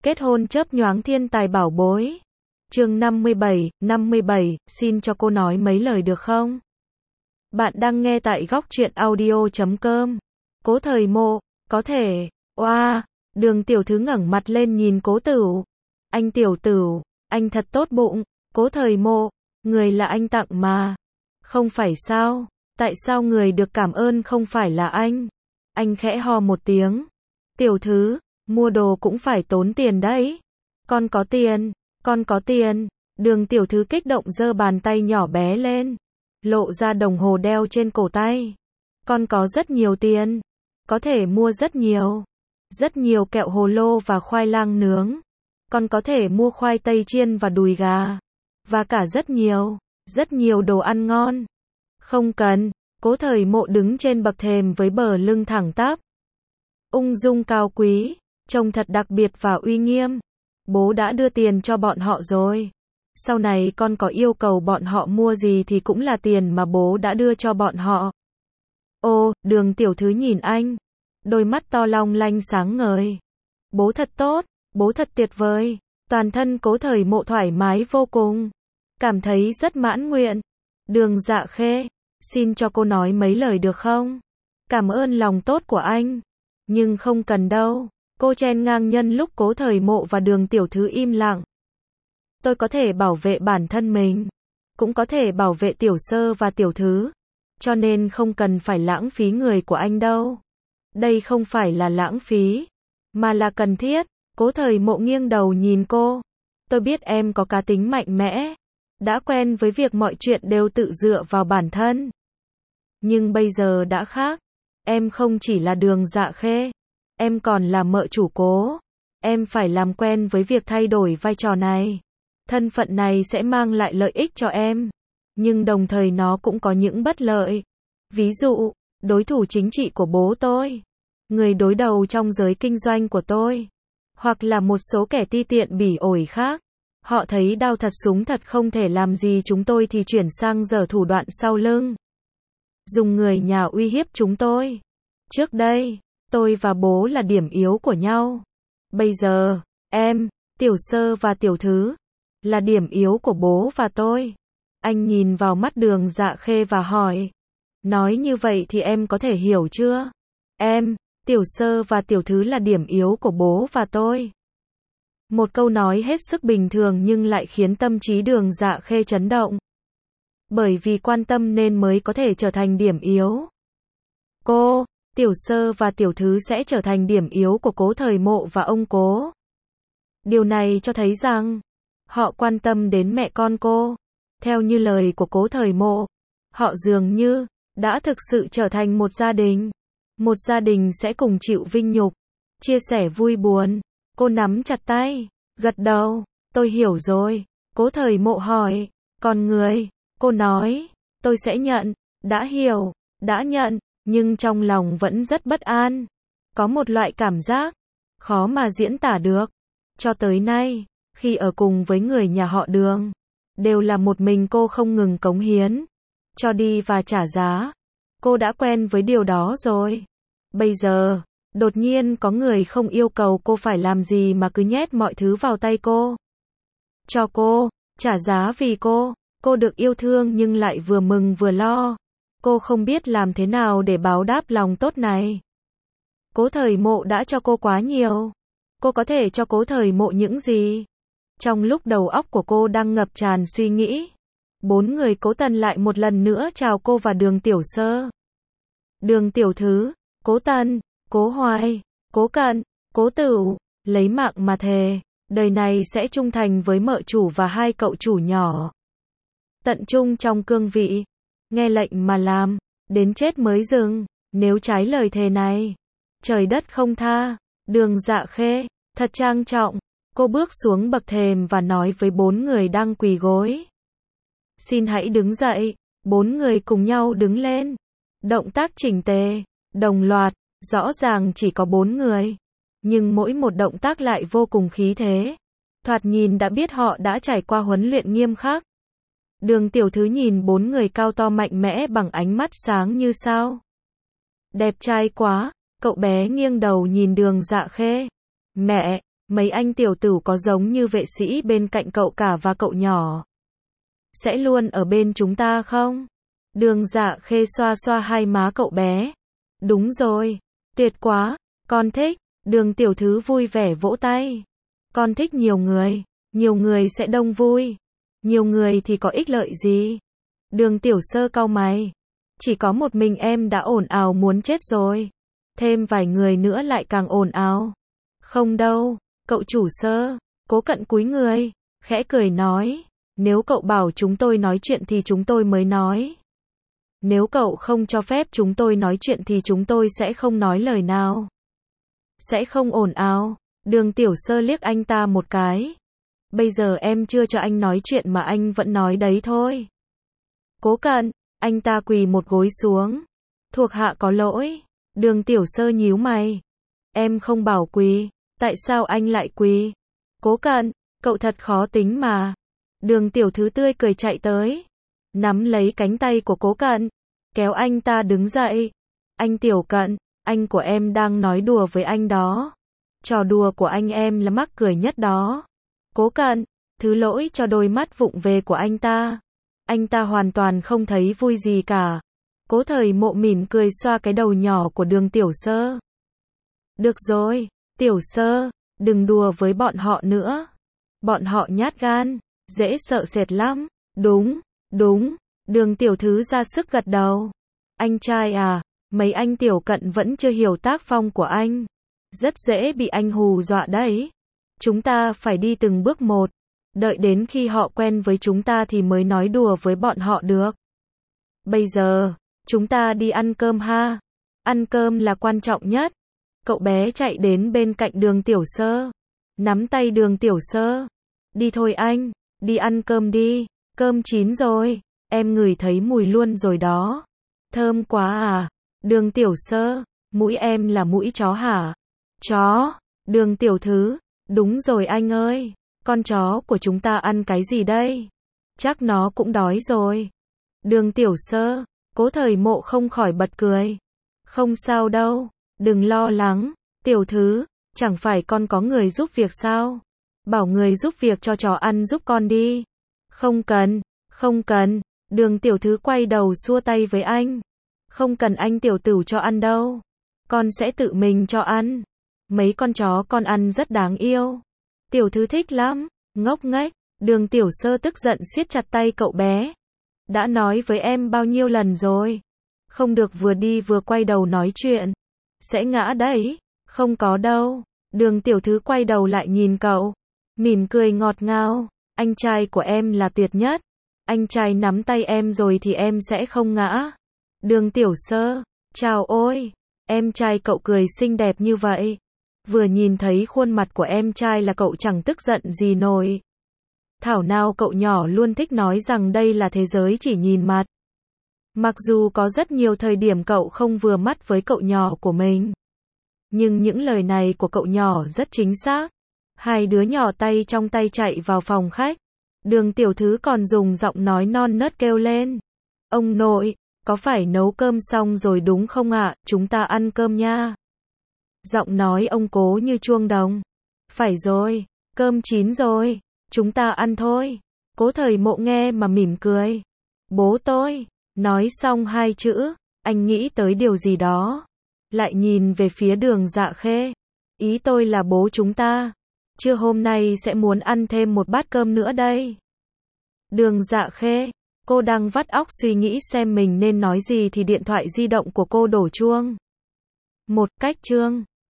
Kết hôn chớp nhoáng thiên tài bảo bối. Chương 57, xin cho cô nói mấy lời được không? Bạn đang nghe tại góc truyện audio.com. Cố Thời Mộ, có thể, oa, Đường tiểu thư ngẩng mặt lên nhìn Cố Tửu. Anh tiểu Tửu, anh thật tốt bụng. Cố Thời Mộ, người là anh tặng mà. Không phải sao? Tại sao người được cảm ơn không phải là anh? Anh khẽ ho một tiếng. Tiểu thư, mua đồ cũng phải tốn tiền đấy. Con có tiền, con có tiền. Đường tiểu thư kích động giơ bàn tay nhỏ bé lên, lộ ra đồng hồ đeo trên cổ tay. Con có rất nhiều tiền, có thể mua rất nhiều kẹo hồ lô và khoai lang nướng. Con có thể mua khoai tây chiên và đùi gà, và cả rất nhiều đồ ăn ngon. Không cần. Cố Thời Mộ đứng trên bậc thềm với bờ lưng thẳng tắp, ung dung cao quý, trông thật đặc biệt và uy nghiêm. Bố đã đưa tiền cho bọn họ rồi. Sau này con có yêu cầu bọn họ mua gì thì cũng là tiền mà bố đã đưa cho bọn họ. Ô, Đường tiểu thư nhìn anh, đôi mắt to long lanh sáng ngời. Bố thật tốt, bố thật tuyệt vời. Toàn thân Cố Thời Mộ thoải mái vô cùng, cảm thấy rất mãn nguyện. Đường Dạ Khê, xin cho cô nói mấy lời được không? Cảm ơn lòng tốt của anh, nhưng không cần đâu. Cô chen ngang nhân lúc Cố Thời Mộ và Đường tiểu thư im lặng. Tôi có thể bảo vệ bản thân mình, cũng có thể bảo vệ tiểu sơ và tiểu thư, cho nên không cần phải lãng phí người của anh đâu. Đây không phải là lãng phí, mà là cần thiết. Cố Thời Mộ nghiêng đầu nhìn cô. Tôi biết em có cá tính mạnh mẽ, đã quen với việc mọi chuyện đều tự dựa vào bản thân. Nhưng bây giờ đã khác. Em không chỉ là Đường Dạ Khê, em còn là mợ chủ Cố. Em phải làm quen với việc thay đổi vai trò này. Thân phận này sẽ mang lại lợi ích cho em, nhưng đồng thời nó cũng có những bất lợi. Ví dụ, đối thủ chính trị của bố tôi, người đối đầu trong giới kinh doanh của tôi, hoặc là một số kẻ ti tiện bỉ ổi khác. Họ thấy đao thật súng thật không thể làm gì chúng tôi thì chuyển sang giở thủ đoạn sau lưng, dùng người nhà uy hiếp chúng tôi. Trước đây, tôi và bố là điểm yếu của nhau. Bây giờ, em, tiểu sơ và tiểu thư là điểm yếu của bố và tôi. Anh nhìn vào mắt Đường Dạ Khê và hỏi. Nói như vậy thì em có thể hiểu chưa? Em, tiểu sơ và tiểu thư là điểm yếu của bố và tôi. Một câu nói hết sức bình thường nhưng lại khiến tâm trí Đường Dạ Khê chấn động. Bởi vì quan tâm nên mới có thể trở thành điểm yếu. Cô, tiểu sơ và tiểu thư sẽ trở thành điểm yếu của Cố Thời Mộ và ông Cố. Điều này cho thấy rằng họ quan tâm đến mẹ con cô. Theo như lời của Cố Thời Mộ, họ dường như đã thực sự trở thành một gia đình. Một gia đình sẽ cùng chịu vinh nhục, chia sẻ vui buồn. Cô nắm chặt tay, gật đầu. Tôi hiểu rồi. Cố Thời Mộ hỏi, còn người? Cô nói, tôi sẽ nhận. Đã hiểu, đã nhận, nhưng trong lòng vẫn rất bất an. Có một loại cảm giác khó mà diễn tả được. Cho tới nay, khi ở cùng với người nhà họ Đường, đều là một mình cô không ngừng cống hiến, cho đi và trả giá. Cô đã quen với điều đó rồi. Bây giờ, đột nhiên có người không yêu cầu cô phải làm gì mà cứ nhét mọi thứ vào tay cô. Cho cô, trả giá vì cô được yêu thương nhưng lại vừa mừng vừa lo. Cô không biết làm thế nào để báo đáp lòng tốt này. Cố Thời Mộ đã cho cô quá nhiều. Cô có thể cho Cố Thời Mộ những gì? Trong lúc đầu óc của cô đang ngập tràn suy nghĩ, bốn người Cố Tần lại một lần nữa chào cô và Đường tiểu sơ. Đường tiểu thư, Cố Tần, Cố Hoài, Cố Cận, Cố Tửu, lấy mạng mà thề, đời này sẽ trung thành với mợ chủ và hai cậu chủ nhỏ. Tận trung trong cương vị, nghe lệnh mà làm, đến chết mới dừng. Nếu trái lời thề này, trời đất không tha. Đường Dạ Khê, thật trang trọng. Cô bước xuống bậc thềm và nói với bốn người đang quỳ gối. Xin hãy đứng dậy. Bốn người cùng nhau đứng lên. Động tác chỉnh tề, đồng loạt, rõ ràng chỉ có bốn người. Nhưng mỗi một động tác lại vô cùng khí thế. Thoạt nhìn đã biết họ đã trải qua huấn luyện nghiêm khắc. Đường tiểu thư nhìn bốn người cao to mạnh mẽ bằng ánh mắt sáng như sao. Đẹp trai quá. Cậu bé nghiêng đầu nhìn Đường Dạ Khê. Mẹ, Mấy anh tiểu tử có giống như vệ sĩ bên cạnh cậu cả và cậu nhỏ? Sẽ luôn ở bên chúng ta không? Đường Dạ Khê xoa xoa hai má cậu bé. Đúng rồi, tuyệt quá, con thích. Đường tiểu thứ vui vẻ vỗ tay. Con thích nhiều người sẽ đông vui. Nhiều người thì có ích lợi gì? Đường tiểu sơ cau mày. Chỉ có một mình em đã ồn ào muốn chết rồi. Thêm vài người nữa lại càng ồn ào. Không đâu, cậu chủ Sơ. Cố Cận cúi người, khẽ cười nói. Nếu cậu bảo chúng tôi nói chuyện thì chúng tôi mới nói. Nếu cậu không cho phép chúng tôi nói chuyện thì chúng tôi sẽ không nói lời nào. Sẽ không ồn ào. Đường tiểu sơ liếc anh ta một cái. Bây giờ em chưa cho anh nói chuyện mà anh vẫn nói đấy thôi. Cố Cận, anh ta quỳ một gối xuống. Thuộc hạ có lỗi. Đường tiểu sơ nhíu mày. Em không bảo quỳ. Tại sao anh lại quỳ? Cố Cận, cậu thật khó tính mà. Đường tiểu thứ tươi cười chạy tới. Nắm lấy cánh tay của Cố Cận. Kéo anh ta đứng dậy. Anh Tiểu Cận, anh của em đang nói đùa với anh đó. Trò đùa của anh em là mắc cười nhất đó. Cố Cận, thứ lỗi cho đôi mắt vụng về của anh ta. Anh ta hoàn toàn không thấy vui gì cả. Cố Thời Mộ mỉm cười xoa cái đầu nhỏ của đường tiểu sơ. Được rồi, tiểu sơ, đừng đùa với bọn họ nữa. Bọn họ nhát gan, dễ sợ sệt lắm. Đúng, đường tiểu thứ ra sức gật đầu. Anh trai à, mấy anh Tiểu Cận vẫn chưa hiểu tác phong của anh. Rất dễ bị anh hù dọa đấy. Chúng ta phải đi từng bước một. Đợi đến khi họ quen với chúng ta thì mới nói đùa với bọn họ được. Bây giờ, chúng ta đi ăn cơm ha. Ăn cơm là quan trọng nhất. Cậu bé chạy đến bên cạnh đường tiểu sơ. Nắm tay đường tiểu sơ. Đi thôi anh, đi ăn cơm đi. Cơm chín rồi, em ngửi thấy mùi luôn rồi đó. Thơm quá à. Đường tiểu sơ, mũi em là mũi chó hả? Chó. Đường tiểu thứ, đúng rồi anh ơi. Con chó của chúng ta ăn cái gì đây? Chắc nó cũng đói rồi. Đường tiểu sơ, Cố Thời Mộ không khỏi bật cười. Không sao đâu, đừng lo lắng. Tiểu thứ, chẳng phải con có người giúp việc sao? Bảo người giúp việc cho chó ăn giúp con đi. Không cần. Đường tiểu thứ quay đầu xua tay với anh. Không cần anh tiểu tử cho ăn đâu. Con sẽ tự mình cho ăn. Mấy con chó con ăn rất đáng yêu. Tiểu thứ thích lắm. Ngốc nghếch. Đường tiểu sơ tức giận siết chặt tay cậu bé. Đã nói với em bao nhiêu lần rồi. Không được vừa đi vừa quay đầu nói chuyện. Sẽ ngã đấy. Không có đâu. Đường tiểu thứ quay đầu lại nhìn cậu. Mỉm cười ngọt ngào. Anh trai của em là tuyệt nhất. Anh trai nắm tay em rồi thì em sẽ không ngã. Đường tiểu sơ. Chào ôi. Em trai cậu cười xinh đẹp như vậy. Vừa nhìn thấy khuôn mặt của em trai là cậu chẳng tức giận gì nổi. Thảo nào cậu nhỏ luôn thích nói rằng đây là thế giới chỉ nhìn mặt. Mặc dù có rất nhiều thời điểm cậu không vừa mắt với cậu nhỏ của mình. Nhưng những lời này của cậu nhỏ rất chính xác. Hai đứa nhỏ tay trong tay chạy vào phòng khách. Đường tiểu thứ còn dùng giọng nói non nớt kêu lên. Ông nội, có phải nấu cơm xong rồi đúng không ạ? Chúng ta ăn cơm nha. Giọng nói ông Cố như chuông đồng. Phải rồi, cơm chín rồi, chúng ta ăn thôi. Cố Thời Mộ nghe mà mỉm cười. Bố tôi. Nói xong hai chữ, anh nghĩ tới điều gì đó. Lại nhìn về phía Đường Dạ Khê. Ý tôi là bố chúng ta. Trưa hôm nay sẽ muốn ăn thêm một bát cơm nữa đây. Đường Dạ Khê. Cô đang vắt óc suy nghĩ xem mình nên nói gì thì điện thoại di động của cô đổ chuông. Một cách chương.